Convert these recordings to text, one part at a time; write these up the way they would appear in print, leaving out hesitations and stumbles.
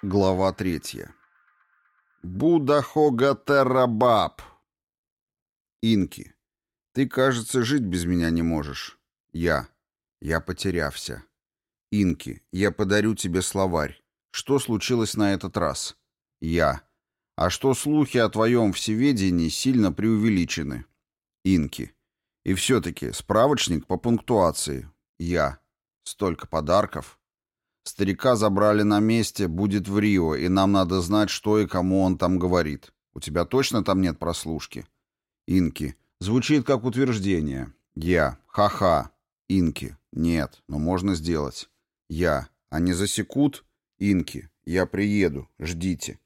Глава 3. Будахогатерабаб. Инки. Ты, кажется, жить без меня не можешь. Я потерявся. Инки. Я подарю тебе словарь. Что случилось на этот раз? А что слухи о твоем всеведении сильно преувеличены? Инки. И все-таки справочник по пунктуации. Столько подарков. Старика забрали на месте, будет в Рио, и нам надо знать, что и кому он там говорит. У тебя точно там нет прослушки? Инки. Звучит как утверждение. Ха-ха. Инки. Нет, но можно сделать. Они засекут? Инки. Я приеду. Ждите.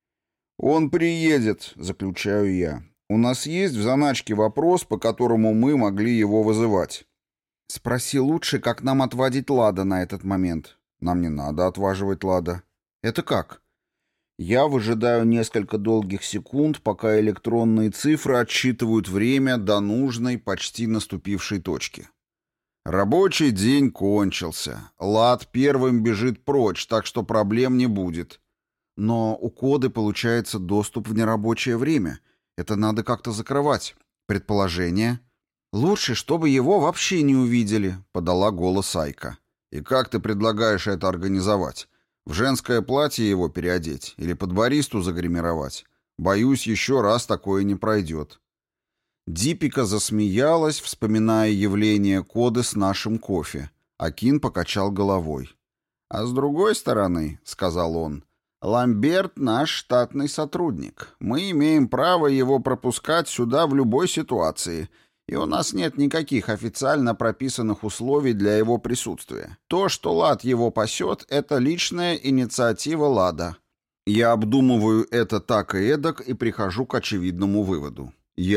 Он приедет, заключаю я. У нас есть в заначке вопрос, по которому мы могли его вызывать? Спроси лучше, как нам отводить Лада на этот момент. Нам не надо отваживать Лада. Это как? Я выжидаю несколько долгих секунд, пока электронные цифры отсчитывают время до нужной, почти наступившей точки. Рабочий день кончился. Лад первым бежит прочь, так что проблем не будет. Но у коды получается доступ в нерабочее время. Это надо как-то закрывать. Предположение. Лучше, чтобы его вообще не увидели, подала голос Айка. И как ты предлагаешь это организовать? В женское платье его переодеть или под баристу загримировать? Боюсь, еще раз такое не пройдет. Дипика засмеялась, вспоминая явление коды с нашим кофе. Акин покачал головой. «А с другой стороны, — сказал он, — Ламберт наш штатный сотрудник. Мы имеем право его пропускать сюда в любой ситуации, и у нас нет никаких официально прописанных условий для его присутствия. То, что Лад его пасет, — это личная инициатива Лада. Я обдумываю это так и эдак и прихожу к очевидному выводу.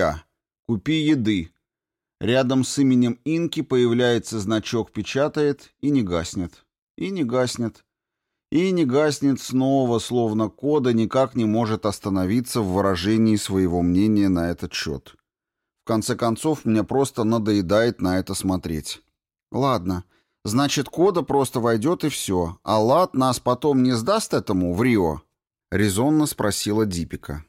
Купи еды. Рядом с именем Инки появляется значок «Печатает» и не гаснет. И не гаснет. И не гаснет снова, словно кода никак не может остановиться в выражении своего мнения на этот счет. В конце концов, мне просто надоедает на это смотреть. Ладно, значит, кода просто войдет и все, а Лад нас потом не сдаст этому в Рио? Резонно спросила Дипика.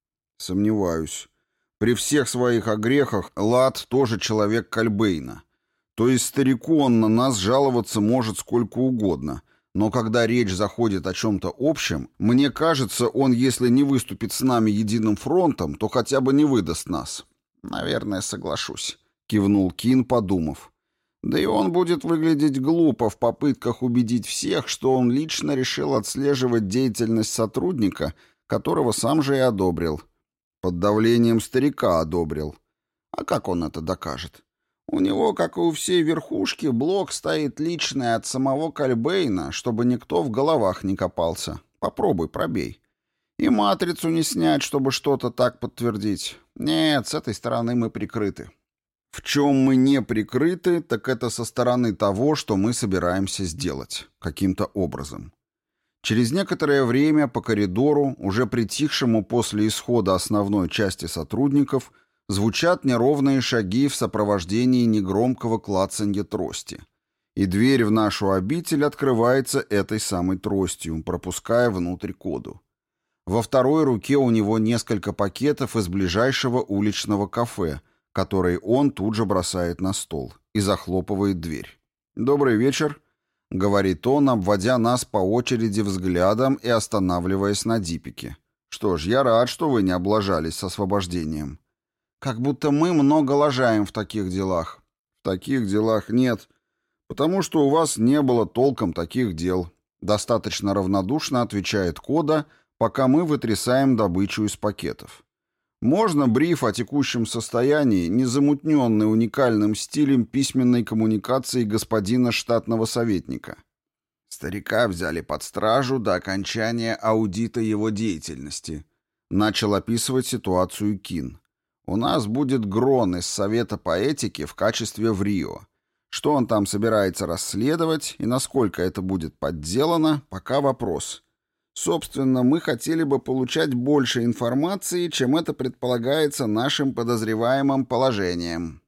Сомневаюсь. При всех своих огрехах Лад тоже человек Кальбейна. То есть старику он на нас жаловаться может сколько угодно, но когда речь заходит о чем-то общем, мне кажется, он, если не выступит с нами единым фронтом, то хотя бы не выдаст нас. «Наверное, соглашусь», — кивнул Кин, подумав. «Да и он будет выглядеть глупо в попытках убедить всех, что он лично решил отслеживать деятельность сотрудника, которого сам же и одобрил. Под давлением старика одобрил. А как он это докажет? У него, как и у всей верхушки, блок стоит личный от самого Кальбейна, чтобы никто в головах не копался. Попробуй, пробей. И матрицу не снять, чтобы что-то так подтвердить. Нет, с этой стороны мы прикрыты. В чем мы не прикрыты, так это со стороны того, что мы собираемся сделать. Каким-то образом. Через некоторое время по коридору, уже притихшему после исхода основной части сотрудников, звучат неровные шаги в сопровождении негромкого клацанья трости. И дверь в нашу обитель открывается этой самой тростью, пропуская внутрь коду. Во второй руке у него несколько пакетов из ближайшего уличного кафе, которые он тут же бросает на стол и захлопывает дверь. «Добрый вечер», — говорит он, обводя нас по очереди взглядом и останавливаясь на Дипике. «Что ж, я рад, что вы не облажались с освобождением». «Как будто мы много лажаем в таких делах». «В таких делах нет, потому что у вас не было толком таких дел», — достаточно равнодушно отвечает кода, пока мы вытрясаем добычу из пакетов. Можно бриф о текущем состоянии, не замутненный уникальным стилем письменной коммуникации господина штатного советника. Старика взяли под стражу до окончания аудита его деятельности. Начал описывать ситуацию Кин. У нас будет Грон из Совета по этике в качестве в Рио. Что он там собирается расследовать и насколько это будет подделано, пока вопрос. Собственно, мы хотели бы получать больше информации, чем это предполагается нашим подозреваемым положением.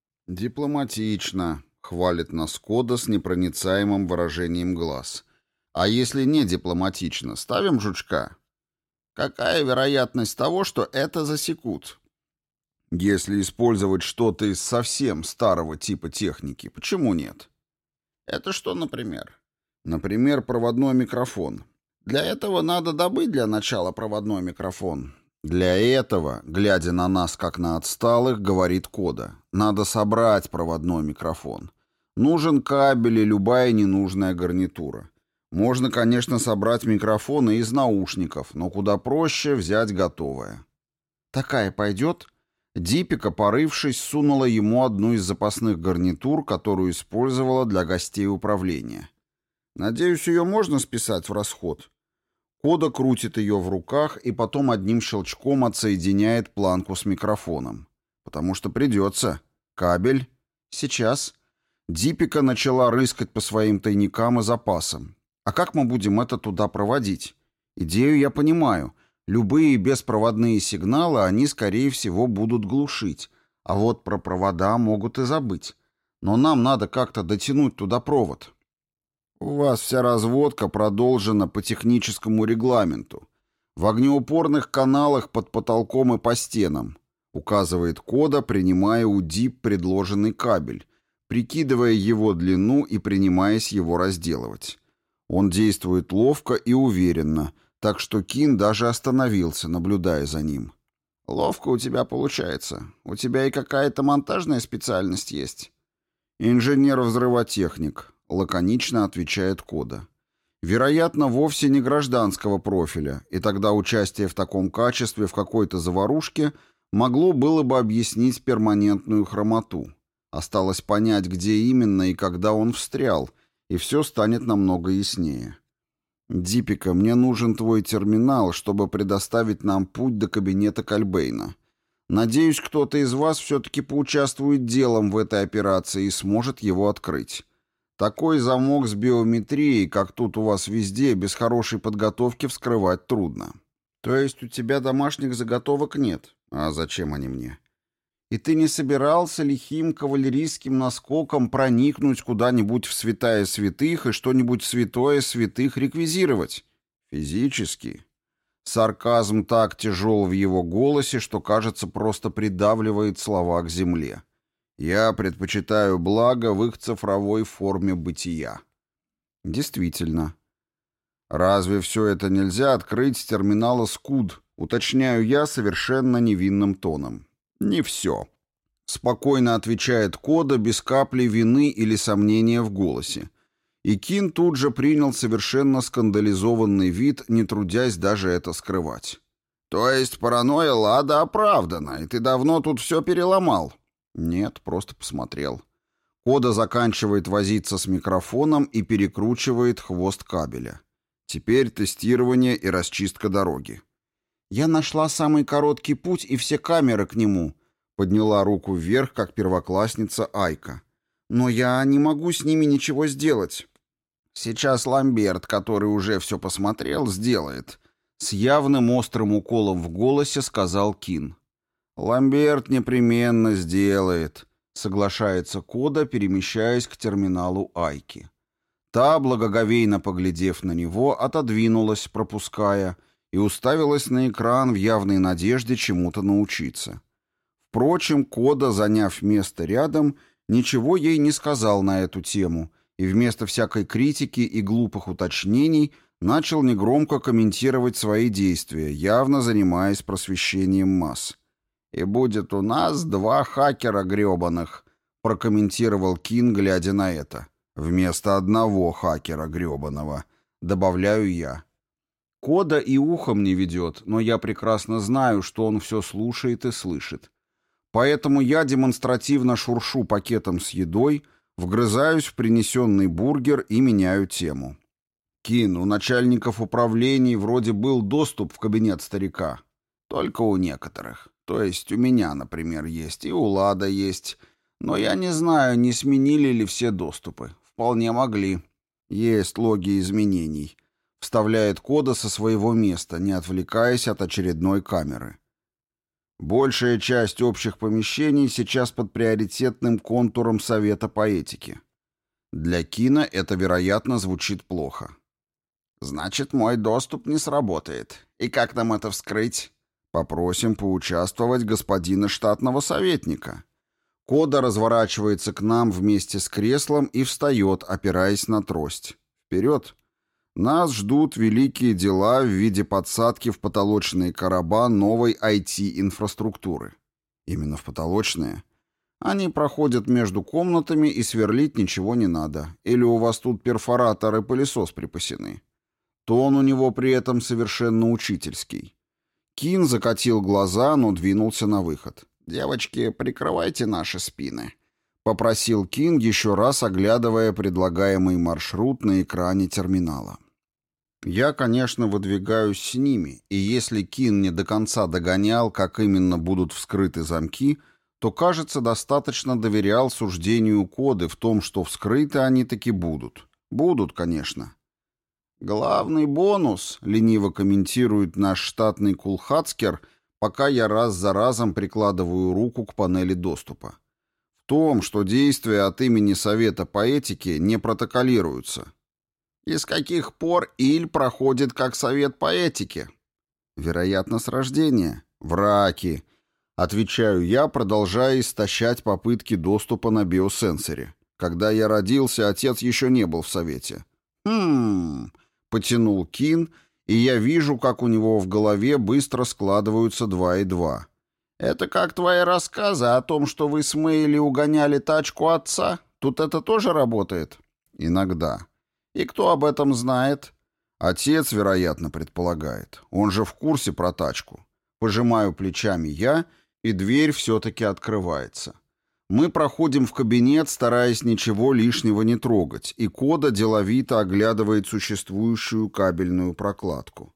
«Дипломатично», — хвалит нас кода с непроницаемым выражением глаз. А если не дипломатично, ставим жучка? Какая вероятность того, что это засекут? Если использовать что-то из совсем старого типа техники, почему нет? Это что, например? Например, проводной микрофон. Для этого надо добыть для начала проводной микрофон. Для этого, глядя на нас как на отсталых, говорит Кода, надо собрать проводной микрофон. Нужен кабель и любая ненужная гарнитура. Можно, конечно, собрать микрофоны из наушников, но куда проще взять готовое. Такая пойдет? Дипика, порывшись, сунула ему одну из запасных гарнитур, которую использовала для гостей управления. Надеюсь, ее можно списать в расход? Кода крутит ее в руках и потом одним щелчком отсоединяет планку с микрофоном. Потому что придется. Кабель. Сейчас. Дипика начала рыскать по своим тайникам и запасам. А как мы будем это туда проводить? Идею я понимаю. Любые беспроводные сигналы они, скорее всего, будут глушить. А вот про провода могут и забыть. Но нам надо как-то дотянуть туда провод. У вас вся разводка продолжена по техническому регламенту. В огнеупорных каналах под потолком и по стенам, указывает Кода, принимая у ДИП предложенный кабель, прикидывая его длину и принимаясь его разделывать. Он действует ловко и уверенно, так что Кин даже остановился, наблюдая за ним. «Ловко у тебя получается. У тебя и какая-то монтажная специальность есть?» «Инженер-взрывотехник», — лаконично отвечает Кода. «Вероятно, вовсе не гражданского профиля, и тогда участие в таком качестве в какой-то заварушке могло было бы объяснить перманентную хромоту. Осталось понять, где именно и когда он встрял, и все станет намного яснее. «Дипика, мне нужен твой терминал, чтобы предоставить нам путь до кабинета Кальбейна. Надеюсь, кто-то из вас все-таки поучаствует делом в этой операции и сможет его открыть. Такой замок с биометрией, как тут у вас везде, без хорошей подготовки вскрывать трудно. То есть у тебя домашних заготовок нет? А зачем они мне? И ты не собирался лихим кавалерийским наскоком проникнуть куда-нибудь в святая святых и что-нибудь святое святых реквизировать? Физически?» Сарказм так тяжел в его голосе, что, кажется, просто придавливает слова к земле. «Я предпочитаю благо в их цифровой форме бытия». Действительно. Разве все это нельзя открыть с терминала СКУД? Уточняю я совершенно невинным тоном. «Не все», — спокойно отвечает Кода без капли вины или сомнения в голосе. И Кин тут же принял совершенно скандализованный вид, не трудясь даже это скрывать. «То есть паранойя Лада оправдана, и ты давно тут все переломал?» «Нет, просто посмотрел». Кода заканчивает возиться с микрофоном и перекручивает хвост кабеля. Теперь тестирование и расчистка дороги. «Я нашла самый короткий путь и все камеры к нему», — подняла руку вверх, как первоклассница Айка. «Но я не могу с ними ничего сделать». «Сейчас Ламберт, который уже все посмотрел, сделает», — с явным острым уколом в голосе сказал Кин. «Ламберт непременно сделает», — соглашается Кода, перемещаясь к терминалу Айки. Та, благоговейно поглядев на него, отодвинулась, пропуская, и уставилась на экран в явной надежде чему-то научиться. Впрочем, Кода, заняв место рядом, ничего ей не сказал на эту тему, и вместо всякой критики и глупых уточнений начал негромко комментировать свои действия, явно занимаясь просвещением масс. «И будет у нас 2 хакера грёбаных», — прокомментировал Кин, глядя на это. «Вместо 1 хакера грёбаного», — добавляю я. Кода и ухом не ведет, но я прекрасно знаю, что он все слушает и слышит. Поэтому я демонстративно шуршу пакетом с едой, вгрызаюсь в принесенный бургер и меняю тему. «Кин, у начальников управлений вроде был доступ в кабинет старика. Только у некоторых. То есть у меня, например, есть, и у Лада есть. Но я не знаю, не сменили ли все доступы. Вполне могли. Есть логи изменений». Вставляет Кода со своего места, не отвлекаясь от очередной камеры. Большая часть общих помещений сейчас под приоритетным контуром Совета по этике. Для Кина это, вероятно, звучит плохо. Значит, мой доступ не сработает. И как нам это вскрыть? Попросим поучаствовать господина штатного советника. Кода разворачивается к нам вместе с креслом и встает, опираясь на трость. Вперед! Нас ждут великие дела в виде подсадки в потолочные короба новой IT-инфраструктуры. Именно в потолочные. Они проходят между комнатами, и сверлить ничего не надо. Или у вас тут перфоратор и пылесос припасены. Тон у него при этом совершенно учительский. Кин закатил глаза, но двинулся на выход. «Девочки, прикрывайте наши спины», — попросил Кин, еще раз оглядывая предлагаемый маршрут на экране терминала. Я, конечно, выдвигаюсь с ними, и если Кин не до конца догонял, как именно будут вскрыты замки, то, кажется, достаточно доверял суждению Коды в том, что вскрыты они таки будут. Будут, конечно. «Главный бонус», — лениво комментирует наш штатный кулхацкер, пока я раз за разом прикладываю руку к панели доступа. В том, что действия от имени Совета по этике не протоколируются. И с каких пор Иль проходит как совет по этике? Вероятно, с рождения. Враки. Отвечаю я, продолжая истощать попытки доступа на биосенсоре. Когда я родился, отец еще не был в совете. Потянул Кин, и я вижу, как у него в голове быстро складываются 2 и 2. Это как твои рассказы о том, что вы с Мэйли угоняли тачку отца? Тут это тоже работает? Иногда. И кто об этом знает? Отец, вероятно, предполагает. Он же в курсе про тачку. Пожимаю плечами я, и дверь все-таки открывается. Мы проходим в кабинет, стараясь ничего лишнего не трогать, и Кода деловито оглядывает существующую кабельную прокладку.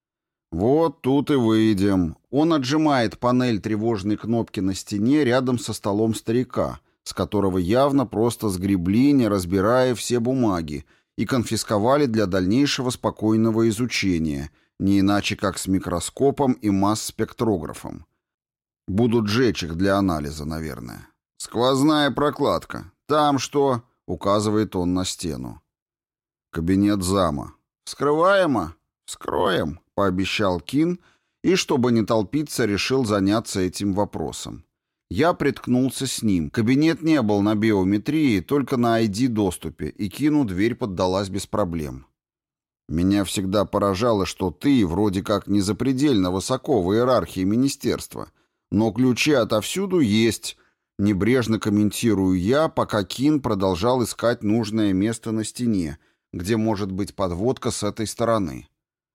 Вот тут и выйдем. Он отжимает панель тревожной кнопки на стене рядом со столом старика, с которого явно просто сгребли, не разбирая все бумаги, и конфисковали для дальнейшего спокойного изучения, не иначе как с микроскопом и масс-спектрографом. Будут жечь их для анализа, наверное. «Сквозная прокладка. Там что?» — указывает он на стену. Кабинет зама. «Вскрываемо?» «Вскроем», — пообещал Кин, и, чтобы не толпиться, решил заняться этим вопросом. Я приткнулся с ним. Кабинет не был на биометрии, только на ID-доступе, и Кину дверь поддалась без проблем. Меня всегда поражало, что ты вроде как не запредельно высоко в иерархии министерства, но ключи отовсюду есть, небрежно комментирую я, пока Кин продолжал искать нужное место на стене, где может быть подводка с этой стороны.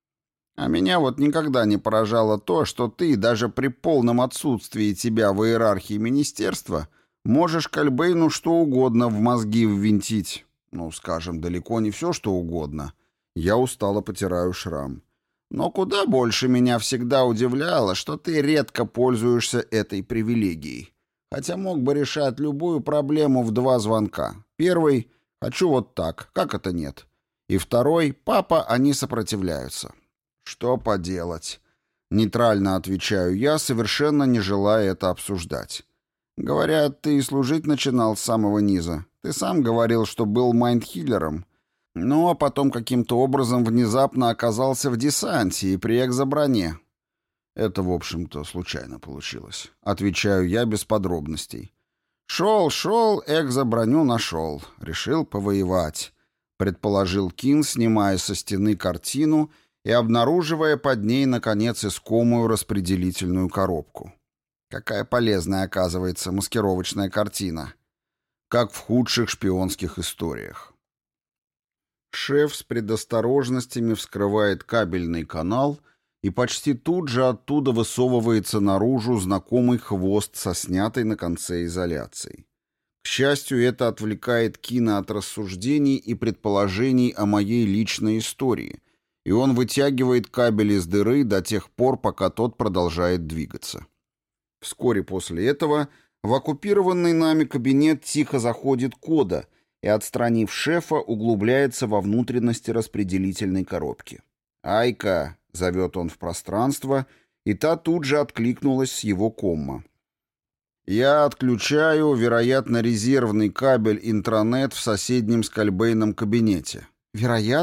А меня вот никогда не поражало то, что ты, даже при полном отсутствии тебя в иерархии министерства, можешь Кальбейну что угодно в мозги ввинтить. Ну, скажем, далеко не все, что угодно. Я устало потираю шрам. Но куда больше меня всегда удивляло, что ты редко пользуешься этой привилегией. Хотя мог бы решать любую проблему в 2 звонка. Первый — хочу вот так, как это нет? И второй — папа, они сопротивляются. «Что поделать?» Нейтрально отвечаю я, совершенно не желая это обсуждать. «Говорят, ты служить начинал с самого низа. Ты сам говорил, что был майндхиллером. Ну, а потом каким-то образом внезапно оказался в десанте и при экзоброне». Это, в общем-то, случайно получилось. Отвечаю я без подробностей. «Шел, экзоброню нашел. Решил повоевать», — предположил Кин, снимая со стены картину и обнаруживая под ней, наконец, искомую распределительную коробку. Какая полезная, оказывается, маскировочная картина. Как в худших шпионских историях. Шеф с предосторожностями вскрывает кабельный канал, и почти тут же оттуда высовывается наружу знакомый хвост со снятой на конце изоляцией. К счастью, это отвлекает Кина от рассуждений и предположений о моей личной истории, и он вытягивает кабель из дыры до тех пор, пока тот продолжает двигаться. Вскоре после этого в оккупированный нами кабинет тихо заходит Кода и, отстранив шефа, углубляется во внутренности распределительной коробки. «Айка!» — зовет он в пространство, и та тут же откликнулась с его комма. «Я отключаю, вероятно, резервный кабель интранет в соседнем с Кальбейном кабинете». «Вероятно?»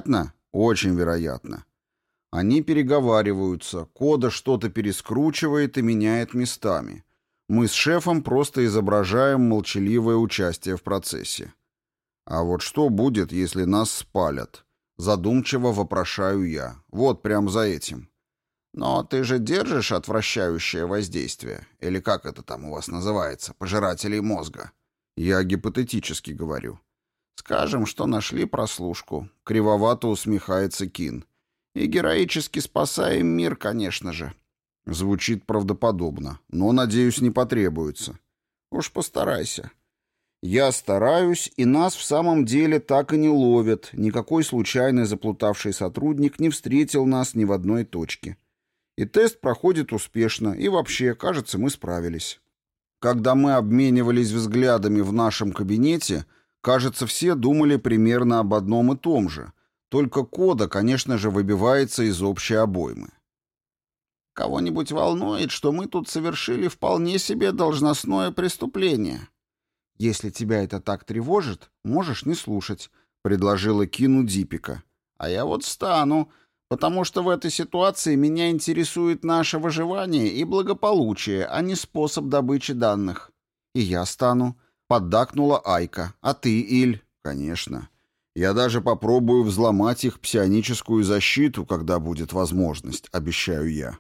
Очень вероятно. Они переговариваются, Кода что-то перескручивает и меняет местами. Мы с шефом просто изображаем молчаливое участие в процессе. А вот что будет, если нас спалят? Задумчиво вопрошаю я. Вот прям за этим. Но ты же держишь отвращающее воздействие. Или как это там у вас называется? Пожирателей мозга. Я гипотетически говорю. Скажем, что нашли прослушку. Кривовато усмехается Кин. И героически спасаем мир, конечно же. Звучит правдоподобно, но, надеюсь, не потребуется. Уж постарайся. Я стараюсь, и нас в самом деле так и не ловят. Никакой случайный заплутавший сотрудник не встретил нас ни в одной точке. И тест проходит успешно, и вообще, кажется, мы справились. Когда мы обменивались взглядами в нашем кабинете, кажется, все думали примерно об одном и том же. Только Кода, конечно же, выбивается из общей обоймы. Кого-нибудь волнует, что мы тут совершили вполне себе должностное преступление? Если тебя это так тревожит, можешь не слушать, предложила Кину Дипика. А я вот стану, потому что в этой ситуации меня интересует наше выживание и благополучие, а не способ добычи данных. И я стану, поддакнула Айка. А ты, Иль? Конечно. Я даже попробую взломать их псионическую защиту, когда будет возможность, обещаю я.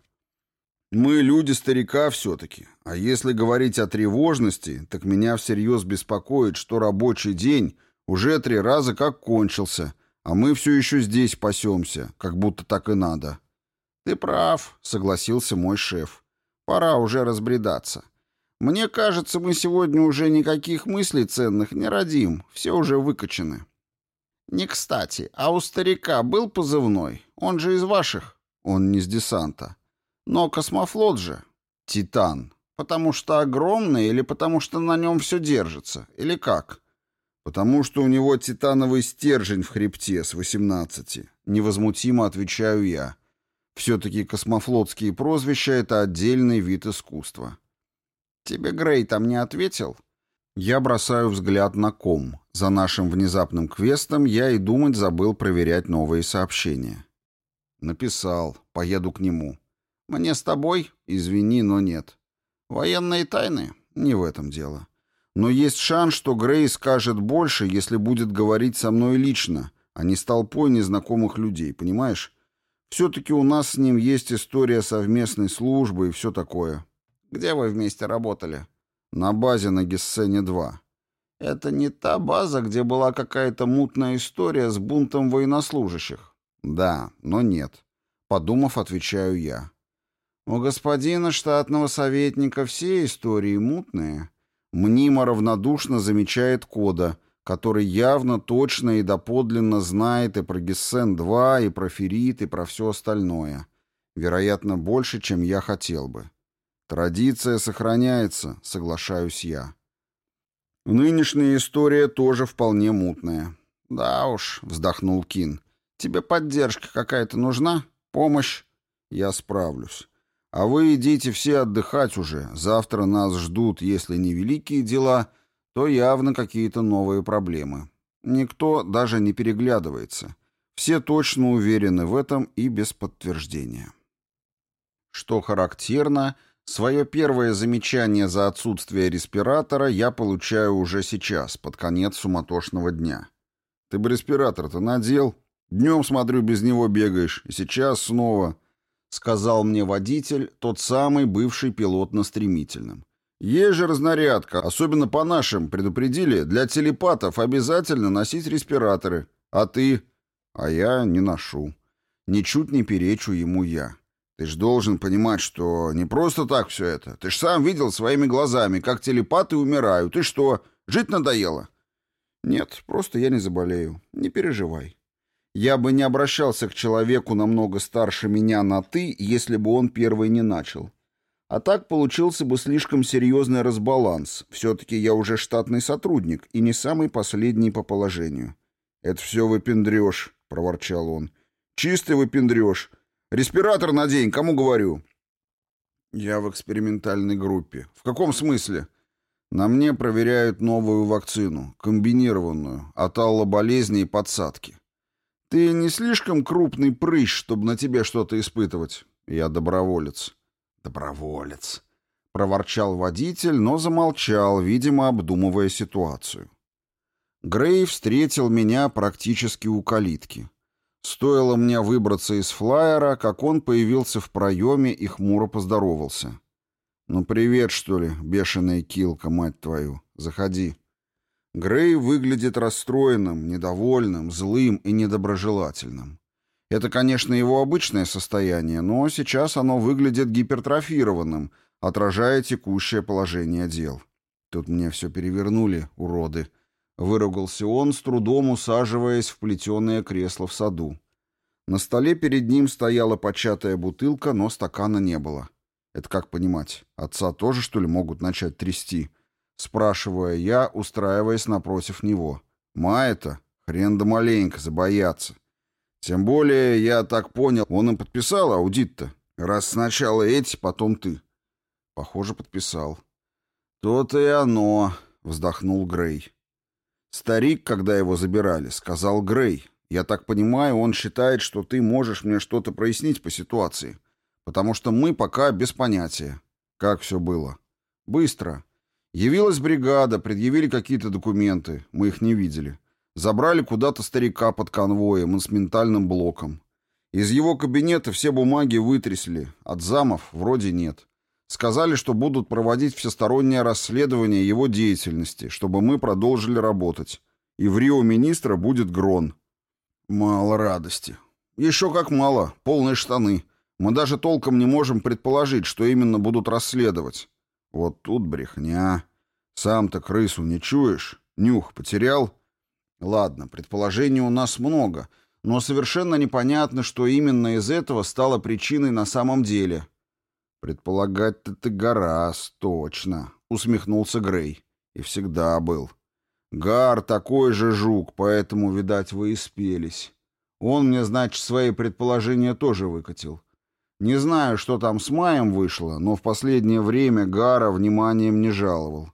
Мы люди старика все-таки, а если говорить о тревожности, так меня всерьез беспокоит, что рабочий день уже 3 раза как кончился, а мы все еще здесь пасемся, как будто так и надо. Ты прав, согласился мой шеф. Пора уже разбредаться. Мне кажется, мы сегодня уже никаких мыслей ценных не родим, все уже выкачаны. Не кстати, а у старика был позывной? Он же из ваших? Он не из десанта. Но космофлот же. Титан. Потому что огромный или потому что на нем все держится? Или как? Потому что у него титановый стержень в хребте с 18. Невозмутимо отвечаю я. Все-таки космофлотские прозвища — это отдельный вид искусства. Тебе Грей там не ответил? Я бросаю взгляд на ком. За нашим внезапным квестом я и думать забыл проверять новые сообщения. Написал. Поеду к нему. Мне с тобой? Извини, но нет. Военные тайны? Не в этом дело. Но есть шанс, что Грей скажет больше, если будет говорить со мной лично, а не с толпой незнакомых людей, понимаешь? Все-таки у нас с ним есть история совместной службы и все такое. Где вы вместе работали? На базе на Гессене-2. Это не та база, где была какая-то мутная история с бунтом военнослужащих? Да, но нет. Подумав, отвечаю я. У господина штатного советника все истории мутные. Мнимо равнодушно замечает Кода, который явно точно и доподлинно знает и про Гессен-2, и про Феррит, и про все остальное. Вероятно, больше, чем я хотел бы. Традиция сохраняется, соглашаюсь я. Нынешняя история тоже вполне мутная. Да уж, вздохнул Кин. Тебе поддержка какая-то нужна? Помощь? Я справлюсь. А вы идите все отдыхать уже. Завтра нас ждут, если не великие дела, то явно какие-то новые проблемы. Никто даже не переглядывается. Все точно уверены в этом и без подтверждения. Что характерно, свое первое замечание за отсутствие респиратора я получаю уже сейчас, под конец суматошного дня. Ты бы респиратор-то надел? Днем, смотрю, без него бегаешь, и сейчас снова... — сказал мне водитель, тот самый бывший пилот на стремительном. «Есть же разнарядка, особенно по нашим, предупредили, для телепатов обязательно носить респираторы. А ты?» «А я не ношу. Ничуть не перечу ему я. Ты ж должен понимать, что не просто так все это. Ты ж сам видел своими глазами, как телепаты умирают. И что, жить надоело?» «Нет, просто я не заболею. Не переживай». Я бы не обращался к человеку намного старше меня на «ты», если бы он первый не начал. А так получился бы слишком серьезный разбаланс. Все-таки я уже штатный сотрудник и не самый последний по положению. «Это все выпендрешь», — проворчал он. «Чистый выпендрешь. Респиратор надень, кому говорю?» «Я в экспериментальной группе». «В каком смысле?» «На мне проверяют новую вакцину, комбинированную, от аллоболезни и подсадки. Ты не слишком крупный прыщ, чтобы на тебе что-то испытывать? Я доброволец. Доброволец. Проворчал водитель, но замолчал, видимо, обдумывая ситуацию. Грей встретил меня практически у калитки. Стоило мне выбраться из флайера, как он появился в проеме и хмуро поздоровался. «Ну привет, что ли, бешеная килка, мать твою. Заходи». Грей выглядит расстроенным, недовольным, злым и недоброжелательным. Это, конечно, его обычное состояние, но сейчас оно выглядит гипертрофированным, отражая текущее положение дел. Тут мне все перевернули, уроды. Выругался он, с трудом усаживаясь в плетеное кресло в саду. На столе перед ним стояла початая бутылка, но стакана не было. Это как понимать? Отца тоже, что ли, могут начать трясти? Спрашиваю я, устраиваясь напротив него. Мая-то? Хрен да маленько, забояться. Тем более, я так понял, он им подписал аудит-то. Раз сначала эти, потом ты. Похоже, подписал. То-то и оно, вздохнул Грей. Старик, когда его забирали, сказал: Грей, я так понимаю, он считает, что ты можешь мне что-то прояснить по ситуации. Потому что мы пока без понятия. Как все было? Быстро. Явилась бригада, предъявили какие-то документы. Мы их не видели. Забрали куда-то старика под конвоем и с ментальным блоком. Из его кабинета все бумаги вытрясли. От замов вроде нет. Сказали, что будут проводить всестороннее расследование его деятельности, чтобы мы продолжили работать. И в Рио министра будет Грон. Мало радости. Еще как мало. Полные штаны. Мы даже толком не можем предположить, что именно будут расследовать. Вот тут брехня. Сам-то крысу не чуешь? Нюх потерял? Ладно, предположений у нас много, но совершенно непонятно, что именно из этого стало причиной на самом деле. Предполагать-то ты гораздо, точно, усмехнулся Грей. И всегда был. Гар такой же жук, поэтому, видать, вы и спелись. Он мне, значит, свои предположения тоже выкатил. Не знаю, что там с Маем вышло, но в последнее время Гара вниманием не жаловал.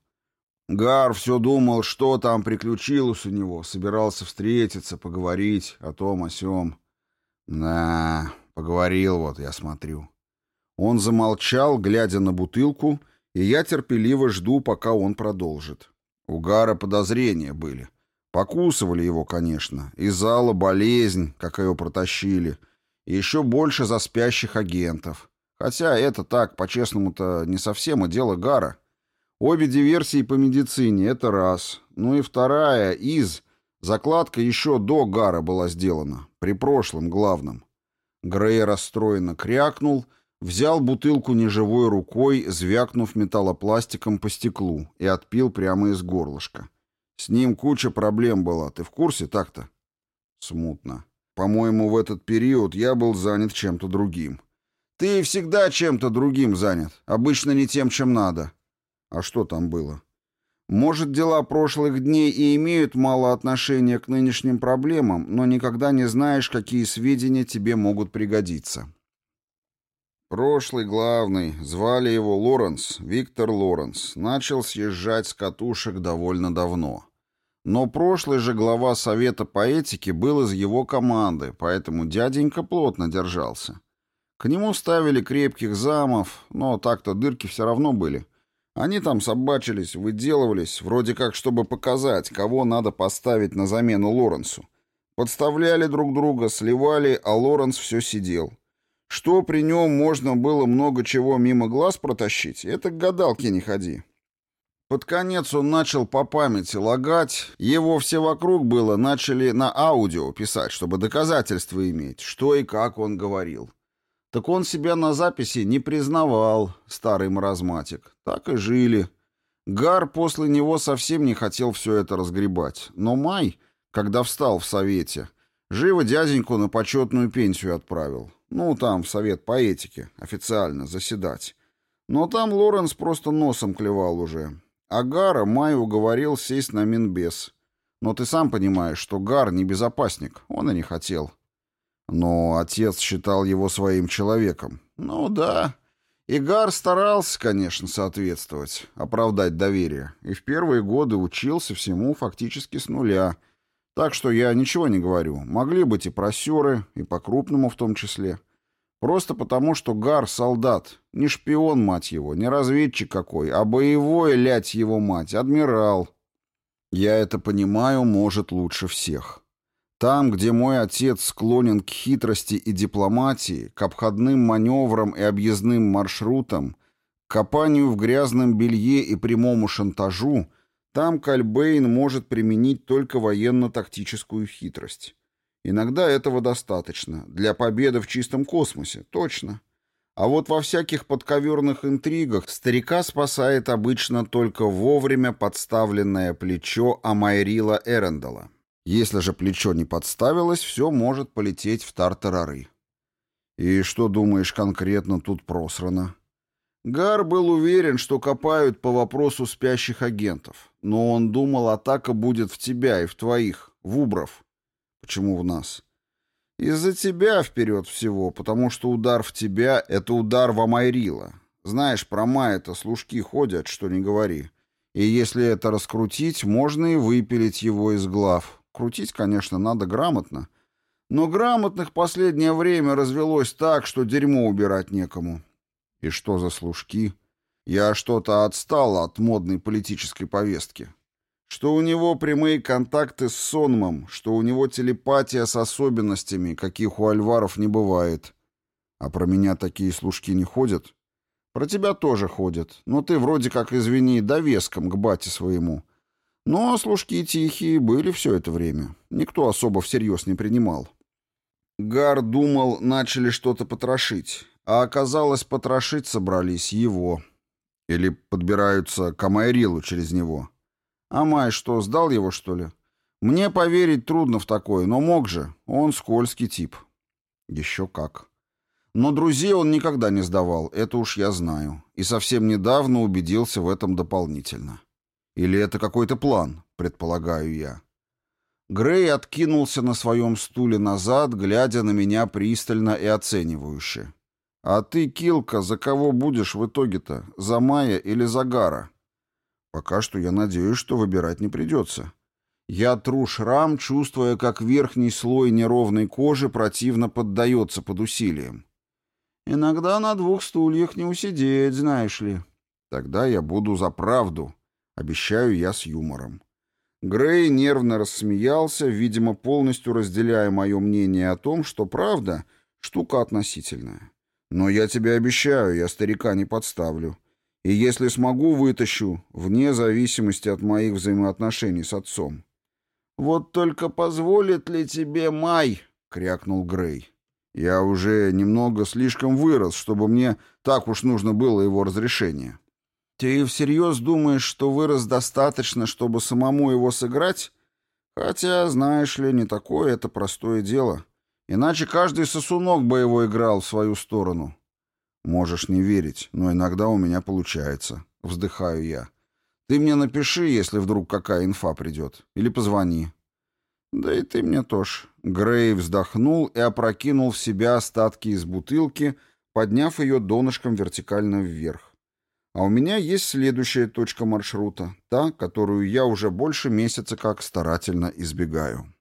Гар все думал, что там приключилось у него, собирался встретиться, поговорить о том, о сём. Да, поговорил вот, я смотрю. Он замолчал, глядя на бутылку, и я терпеливо жду, пока он продолжит. У Гара подозрения были. Покусывали его, конечно. Из зала болезнь, как ее протащили. И еще больше за спящих агентов. Хотя это так, по-честному-то, не совсем и дело Гара. Обе диверсии по медицине — это раз. Ну и вторая, закладка еще до Гара была сделана, при прошлом главном. Грей расстроенно крякнул, взял бутылку неживой рукой, звякнув металлопластиком по стеклу, и отпил прямо из горлышка. С ним куча проблем была, ты в курсе так-то? Смутно. По-моему, в этот период я был занят чем-то другим. Ты всегда чем-то другим занят, обычно не тем, чем надо. А что там было? Может, дела прошлых дней и имеют мало отношения к нынешним проблемам, но никогда не знаешь, какие сведения тебе могут пригодиться. Прошлый главный, звали его Лоренс, Виктор Лоренс, начал съезжать с катушек довольно давно. Но прошлый же глава Совета по этике был из его команды, поэтому дяденька плотно держался. К нему ставили крепких замов, но так-то дырки все равно были. Они там собачились, выделывались, вроде как, чтобы показать, кого надо поставить на замену Лоренсу. Подставляли друг друга, сливали, а Лоренс все сидел. Что при нем можно было много чего мимо глаз протащить, это к гадалке не ходи. Под конец он начал по памяти лагать, его все вокруг было начали на аудио писать, чтобы доказательства иметь, что и как он говорил. Так он себя на записи не признавал, старый маразматик. Так и жили. Гар после него совсем не хотел все это разгребать. Но Май, когда встал в совете, живо дяденьку на почетную пенсию отправил. Ну, там, в совет по этике, официально, заседать. Но там Лоренс просто носом клевал уже. А Гара Май уговорил сесть на Минбес. Но ты сам понимаешь, что Гар не безопасник, он и не хотел. Но отец считал его своим человеком. Ну да. И Гар старался, конечно, соответствовать, оправдать доверие. И в первые годы учился всему фактически с нуля. Так что я ничего не говорю. Могли быть и просеры, и по-крупному в том числе. Просто потому, что Гар — солдат. Не шпион, мать его, не разведчик какой, а боевой, лять его мать, адмирал. Я это понимаю, может, лучше всех. Там, где мой отец склонен к хитрости и дипломатии, к обходным маневрам и объездным маршрутам, к копанию в грязном белье и прямому шантажу, там Кальбейн может применить только военно-тактическую хитрость. Иногда этого достаточно. Для победы в чистом космосе, точно. А вот во всяких подковерных интригах старика спасает обычно только вовремя подставленное плечо Амайрила Эрендала. Если же плечо не подставилось, все может полететь в тартарары. И что, думаешь, конкретно тут просрано? Гар был уверен, что копают по вопросу спящих агентов, но он думал, атака будет в тебя и в твоих, в Убров. Почему в нас? Из-за тебя вперед всего, потому что удар в тебя — это удар в Амайрила. Знаешь, про Мая-то служки ходят, что не говори. И если это раскрутить, можно и выпилить его из глав. Крутить, конечно, надо грамотно. Но грамотных последнее время развелось так, что дерьмо убирать некому. И что за служки? Я что-то отстал от модной политической повестки. Что у него прямые контакты с сонмом, что у него телепатия с особенностями, каких у альваров не бывает. А про меня такие служки не ходят? Про тебя тоже ходят, но ты вроде как, извини, довеском к бате своему. Но служки тихие были все это время. Никто особо всерьез не принимал. Гар думал, начали что-то потрошить, а оказалось, потрошить собрались его. Или подбираются к Амайрилу через него. Амай что, сдал его, что ли? Мне поверить трудно в такое, но мог же. Он скользкий тип. Еще как. Но друзей он никогда не сдавал, это уж я знаю. И совсем недавно убедился в этом дополнительно. Или это какой-то план, предполагаю я. Грей откинулся на своем стуле назад, глядя на меня пристально и оценивающе. «А ты, Килка, за кого будешь в итоге-то? За Мая или за Гара?» «Пока что я надеюсь, что выбирать не придется». Я тру шрам, чувствуя, как верхний слой неровной кожи противно поддается под усилием. «Иногда на двух стульях не усидеть, знаешь ли». «Тогда я буду за правду», — обещаю я с юмором. Грей нервно рассмеялся, видимо, полностью разделяя мое мнение о том, что правда — штука относительная. «Но я тебе обещаю, я старика не подставлю. И если смогу, вытащу, вне зависимости от моих взаимоотношений с отцом». «Вот только позволит ли тебе Май?» — крякнул Грей. «Я уже немного слишком вырос, чтобы мне так уж нужно было его разрешение». «Ты всерьез думаешь, что вырос достаточно, чтобы самому его сыграть? Хотя, знаешь ли, не такое это простое дело. Иначе каждый сосунок бы его играл в свою сторону». «Можешь не верить, но иногда у меня получается», — вздыхаю я. «Ты мне напиши, если вдруг какая инфа придет. Или позвони». «Да и ты мне тоже». Грей вздохнул и опрокинул в себя остатки из бутылки, подняв ее донышком вертикально вверх. А у меня есть следующая точка маршрута, та, которую я уже больше месяца как старательно избегаю.